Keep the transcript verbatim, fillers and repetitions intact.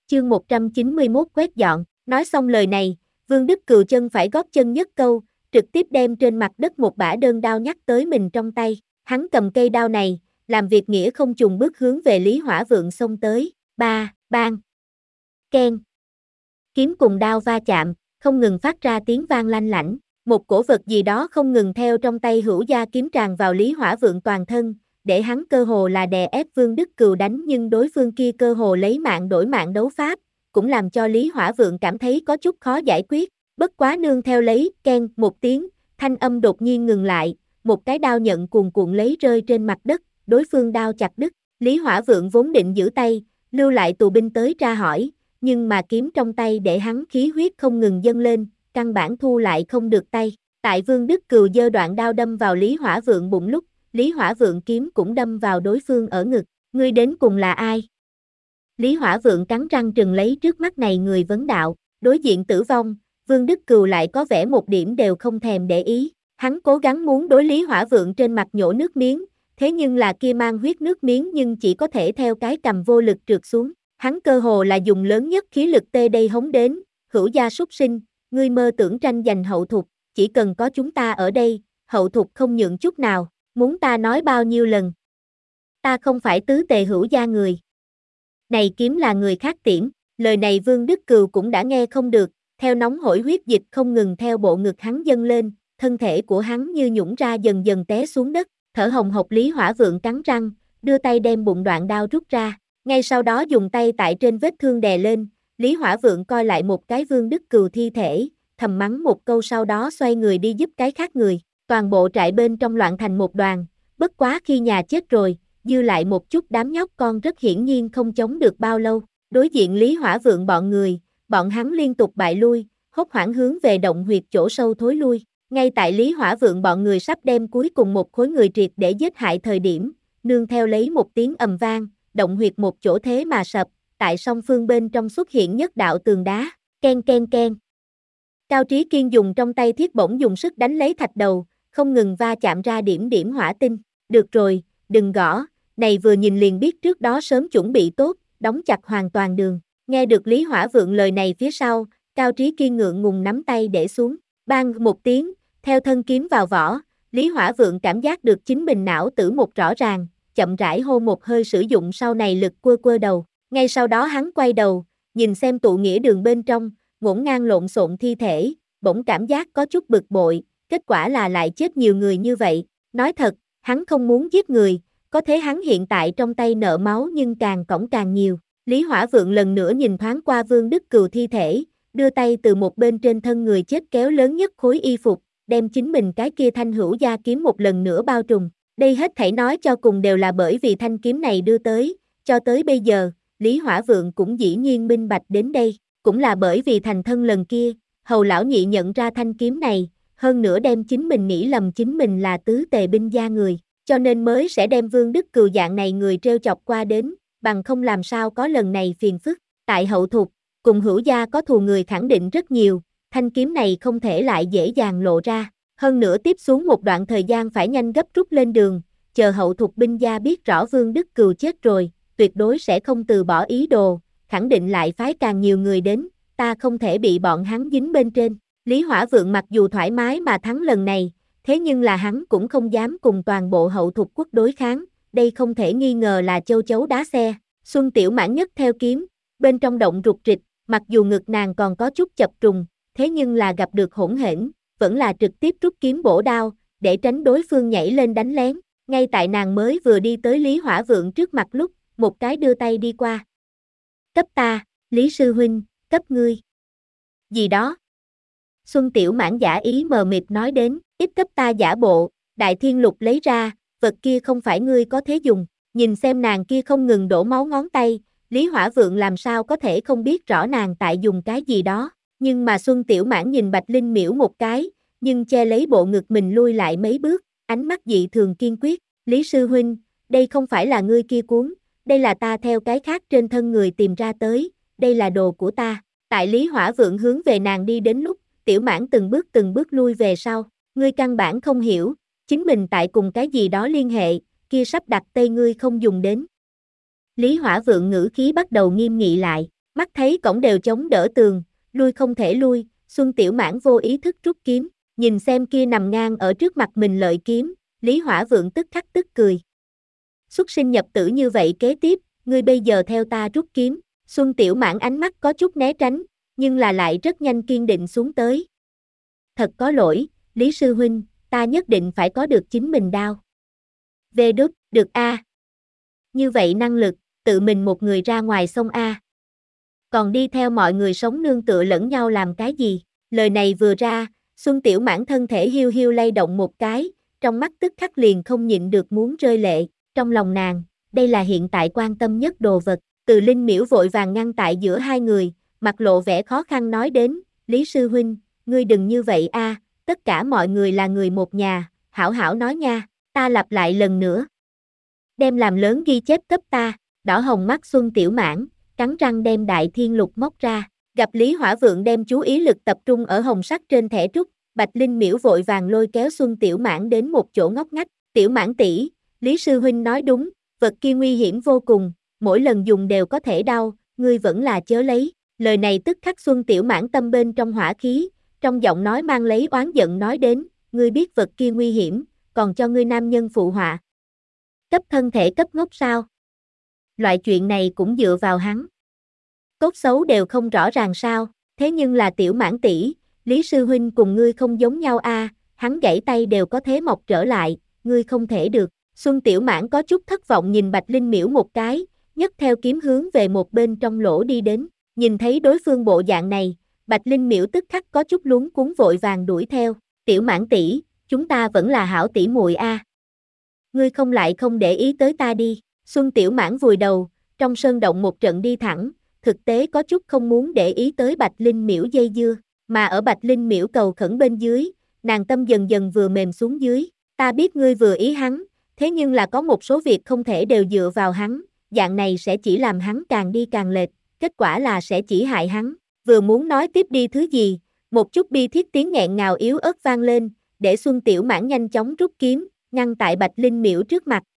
chương một trăm chín mươi mốt quét dọn, nói xong lời này, Vương Đức Cừu chân phải gót chân nhất câu, trực tiếp đem trên mặt đất một bả đơn đao nhắc tới mình trong tay, hắn cầm cây đao này, làm việc nghĩa không chùng bước hướng về Lý Hỏa Vượng xông tới, ba, bang, keng, kiếm cùng đao va chạm, không ngừng phát ra tiếng vang lanh lảnh, một cổ vật gì đó không ngừng theo trong tay hữu gia kiếm tràn vào Lý Hỏa Vượng toàn thân, để hắn cơ hồ là đè ép Vương Đức Cừu đánh nhưng đối phương kia cơ hồ lấy mạng đổi mạng đấu pháp, cũng làm cho Lý Hỏa Vượng cảm thấy có chút khó giải quyết, bất quá nương theo lấy, keng, một tiếng, thanh âm đột nhiên ngừng lại, một cái đao nhận cuồn cuộn lấy rơi trên mặt đất, đối phương đao chặt đứt, Lý Hỏa Vượng vốn định giữ tay, lưu lại tù binh tới tra hỏi, nhưng mà kiếm trong tay để hắn khí huyết không ngừng dâng lên, căn bản thu lại không được tay, tại Vương Đức Cừu giơ đoạn đao đâm vào Lý Hỏa Vượng bụng lúc, Lý Hỏa Vượng kiếm cũng đâm vào đối phương ở ngực, ngươi đến cùng là ai? Lý Hỏa Vượng cắn răng trừng lấy trước mắt này người vấn đạo, đối diện tử vong, Vương Đức Cừu lại có vẻ một điểm đều không thèm để ý, hắn cố gắng muốn đối Lý Hỏa Vượng trên mặt nhổ nước miếng, thế nhưng là kia mang huyết nước miếng nhưng chỉ có thể theo cái cầm vô lực trượt xuống, hắn cơ hồ là dùng lớn nhất khí lực tê đây hống đến, hữu gia súc sinh, ngươi mơ tưởng tranh giành hậu thục, chỉ cần có chúng ta ở đây, hậu thục không nhượng chút nào, muốn ta nói bao nhiêu lần. Ta không phải tứ tề hữu gia người. Này kiếm là người khác tiễn, lời này Vương Đức Cừu cũng đã nghe không được, theo nóng hổi huyết dịch không ngừng theo bộ ngực hắn dâng lên, thân thể của hắn như nhũng ra dần dần té xuống đất, thở hồng hộc Lý Hỏa Vượng cắn răng, đưa tay đem bụng đoạn đao rút ra, ngay sau đó dùng tay tại trên vết thương đè lên, Lý Hỏa Vượng coi lại một cái Vương Đức Cừu thi thể, thầm mắng một câu sau đó xoay người đi giúp cái khác người, toàn bộ trại bên trong loạn thành một đoàn, bất quá khi nhà chết rồi, dư lại một chút đám nhóc con rất hiển nhiên không chống được bao lâu, đối diện Lý Hỏa Vượng bọn người, bọn hắn liên tục bại lui, hốt hoảng hướng về động huyệt chỗ sâu thối lui, ngay tại Lý Hỏa Vượng bọn người sắp đem cuối cùng một khối người triệt để giết hại thời điểm, nương theo lấy một tiếng ầm vang, động huyệt một chỗ thế mà sập, tại song phương bên trong xuất hiện nhất đạo tường đá, ken ken ken. Cao Trí Kiên dùng trong tay thiết bổng dùng sức đánh lấy thạch đầu, không ngừng va chạm ra điểm điểm hỏa tinh, được rồi, đừng gõ, này vừa nhìn liền biết trước đó sớm chuẩn bị tốt, đóng chặt hoàn toàn đường, nghe được Lý Hỏa Vượng lời này phía sau, Cao Trí Kiên ngượng ngùng nắm tay để xuống, bang một tiếng, theo thân kiếm vào vỏ, Lý Hỏa Vượng cảm giác được chính mình não tử một rõ ràng, chậm rãi hô một hơi sử dụng sau này lực quơ quơ đầu, ngay sau đó hắn quay đầu, nhìn xem tụ nghĩa đường bên trong, ngổn ngang lộn xộn thi thể, bỗng cảm giác có chút bực bội, kết quả là lại chết nhiều người như vậy, nói thật, hắn không muốn giết người, có thế hắn hiện tại trong tay nợ máu nhưng càng cõng càng nhiều, Lý Hỏa Vượng lần nữa nhìn thoáng qua Vương Đức Cừu thi thể, đưa tay từ một bên trên thân người chết kéo lớn nhất khối y phục, đem chính mình cái kia thanh hữu gia kiếm một lần nữa bao trùm, đây hết thảy nói cho cùng đều là bởi vì thanh kiếm này đưa tới, cho tới bây giờ, Lý Hỏa Vượng cũng dĩ nhiên minh bạch đến đây, cũng là bởi vì thành thân lần kia, Hầu lão nhị nhận ra thanh kiếm này, hơn nữa đem chính mình nghĩ lầm chính mình là tứ tề binh gia người, cho nên mới sẽ đem Vương Đức Cừu dạng này người trêu chọc qua đến, bằng không làm sao có lần này phiền phức, tại hậu thục, cùng hữu gia có thù người khẳng định rất nhiều, thanh kiếm này không thể lại dễ dàng lộ ra, hơn nữa tiếp xuống một đoạn thời gian phải nhanh gấp rút lên đường, chờ hậu thục binh gia biết rõ Vương Đức Cừu chết rồi, tuyệt đối sẽ không từ bỏ ý đồ, khẳng định lại phái càng nhiều người đến, ta không thể bị bọn hắn dính bên trên. Lý Hỏa Vượng mặc dù thoải mái mà thắng lần này, thế nhưng là hắn cũng không dám cùng toàn bộ hậu thục quốc đối kháng, đây không thể nghi ngờ là châu chấu đá xe. Xuân Tiểu Mãn nhất theo kiếm, bên trong động rụt rịch, mặc dù ngực nàng còn có chút chập trùng, thế nhưng là gặp được hỗn hển, vẫn là trực tiếp rút kiếm bổ đao, để tránh đối phương nhảy lên đánh lén. Ngay tại nàng mới vừa đi tới Lý Hỏa Vượng trước mặt lúc, một cái đưa tay đi qua. Cấp ta, Lý Sư Huynh, cấp ngươi. Gì đó? Xuân Tiểu Mãn giả ý mờ mịt nói đến, ít cấp ta giả bộ, Đại Thiên Lục lấy ra, vật kia không phải ngươi có thế dùng, nhìn xem nàng kia không ngừng đổ máu ngón tay, Lý Hỏa Vượng làm sao có thể không biết rõ nàng tại dùng cái gì đó, nhưng mà Xuân Tiểu Mãn nhìn Bạch Linh Miễu một cái, nhưng che lấy bộ ngực mình lui lại mấy bước, ánh mắt dị thường kiên quyết, Lý Sư Huynh, đây không phải là ngươi kia cuốn, đây là ta theo cái khác trên thân người tìm ra tới, đây là đồ của ta, tại Lý Hỏa Vượng hướng về nàng đi đến lúc, Tiểu Mãn từng bước từng bước lui về sau, ngươi căn bản không hiểu, chính mình tại cùng cái gì đó liên hệ, kia sắp đặt tay ngươi không dùng đến. Lý Hỏa Vượng ngữ khí bắt đầu nghiêm nghị lại, Mắt thấy cổng đều chống đỡ tường, lui không thể lui, Xuân Tiểu Mãn vô ý thức rút kiếm, nhìn xem kia nằm ngang ở trước mặt mình lợi kiếm, Lý Hỏa Vượng tức khắc tức cười. Xuất sinh nhập tử như vậy kế tiếp, ngươi bây giờ theo ta rút kiếm, Xuân Tiểu Mãn ánh mắt có chút né tránh, nhưng là lại rất nhanh kiên định xuống tới. Thật có lỗi, Lý Sư Huynh, ta nhất định phải có được chính mình đao. Về đút, được a. Như vậy năng lực, tự mình một người ra ngoài sông a. Còn đi theo mọi người sống nương tựa lẫn nhau làm cái gì? Lời này vừa ra, Xuân Tiểu Mãn thân thể hiu hiu lay động một cái, trong mắt tức khắc liền không nhịn được muốn rơi lệ, trong lòng nàng, đây là hiện tại quan tâm nhất đồ vật. Từ Linh Miễu vội vàng ngăn tại giữa hai người, mặt lộ vẻ khó khăn nói đến, Lý Sư Huynh, ngươi đừng như vậy a, tất cả mọi người là người một nhà, hảo hảo nói nha, ta lặp lại lần nữa. Đem làm lớn ghi chép cấp ta, đỏ hồng mắt Xuân Tiểu Mãn, cắn răng đem Đại Thiên Lục móc ra, gặp Lý Hỏa Vượng đem chú ý lực tập trung ở hồng sắc trên thẻ trúc, Bạch Linh Miễu vội vàng lôi kéo Xuân Tiểu Mãn đến một chỗ ngóc ngách, Tiểu Mãn tỷ, Lý Sư Huynh nói đúng, vật kia nguy hiểm vô cùng, mỗi lần dùng đều có thể đau, ngươi vẫn là chớ lấy, lời này tức khắc Xuân Tiểu Mãn tâm bên trong hỏa khí, trong giọng nói mang lấy oán giận nói đến, ngươi biết vật kia nguy hiểm, còn cho ngươi nam nhân phụ họa. Cấp thân thể cấp ngốc sao? Loại chuyện này cũng dựa vào hắn. Cốt xấu đều không rõ ràng sao, thế nhưng là Tiểu Mãn tỷ, Lý Sư Huynh cùng ngươi không giống nhau a, hắn gãy tay đều có thế mọc trở lại, ngươi không thể được. Xuân Tiểu Mãn có chút thất vọng nhìn Bạch Linh Miễu một cái, nhấc theo kiếm hướng về một bên trong lỗ đi đến, nhìn thấy đối phương bộ dạng này, Bạch Linh Miễu tức khắc có chút luống cuống vội vàng đuổi theo, Tiểu Mãn tỷ, chúng ta vẫn là hảo tỷ muội a. Ngươi không lại không để ý tới ta đi, Xuân Tiểu Mãn vùi đầu, trong sơn động một trận đi thẳng, thực tế có chút không muốn để ý tới Bạch Linh Miễu dây dưa, mà ở Bạch Linh Miễu cầu khẩn bên dưới, nàng tâm dần dần vừa mềm xuống dưới, ta biết ngươi vừa ý hắn, thế nhưng là có một số việc không thể đều dựa vào hắn, dạng này sẽ chỉ làm hắn càng đi càng lệch, kết quả là sẽ chỉ hại hắn, vừa muốn nói tiếp đi thứ gì, một chút bi thiết tiếng nghẹn ngào yếu ớt vang lên, để Xuân Tiểu Mãn nhanh chóng rút kiếm, ngăn tại Bạch Linh Miễu trước mặt,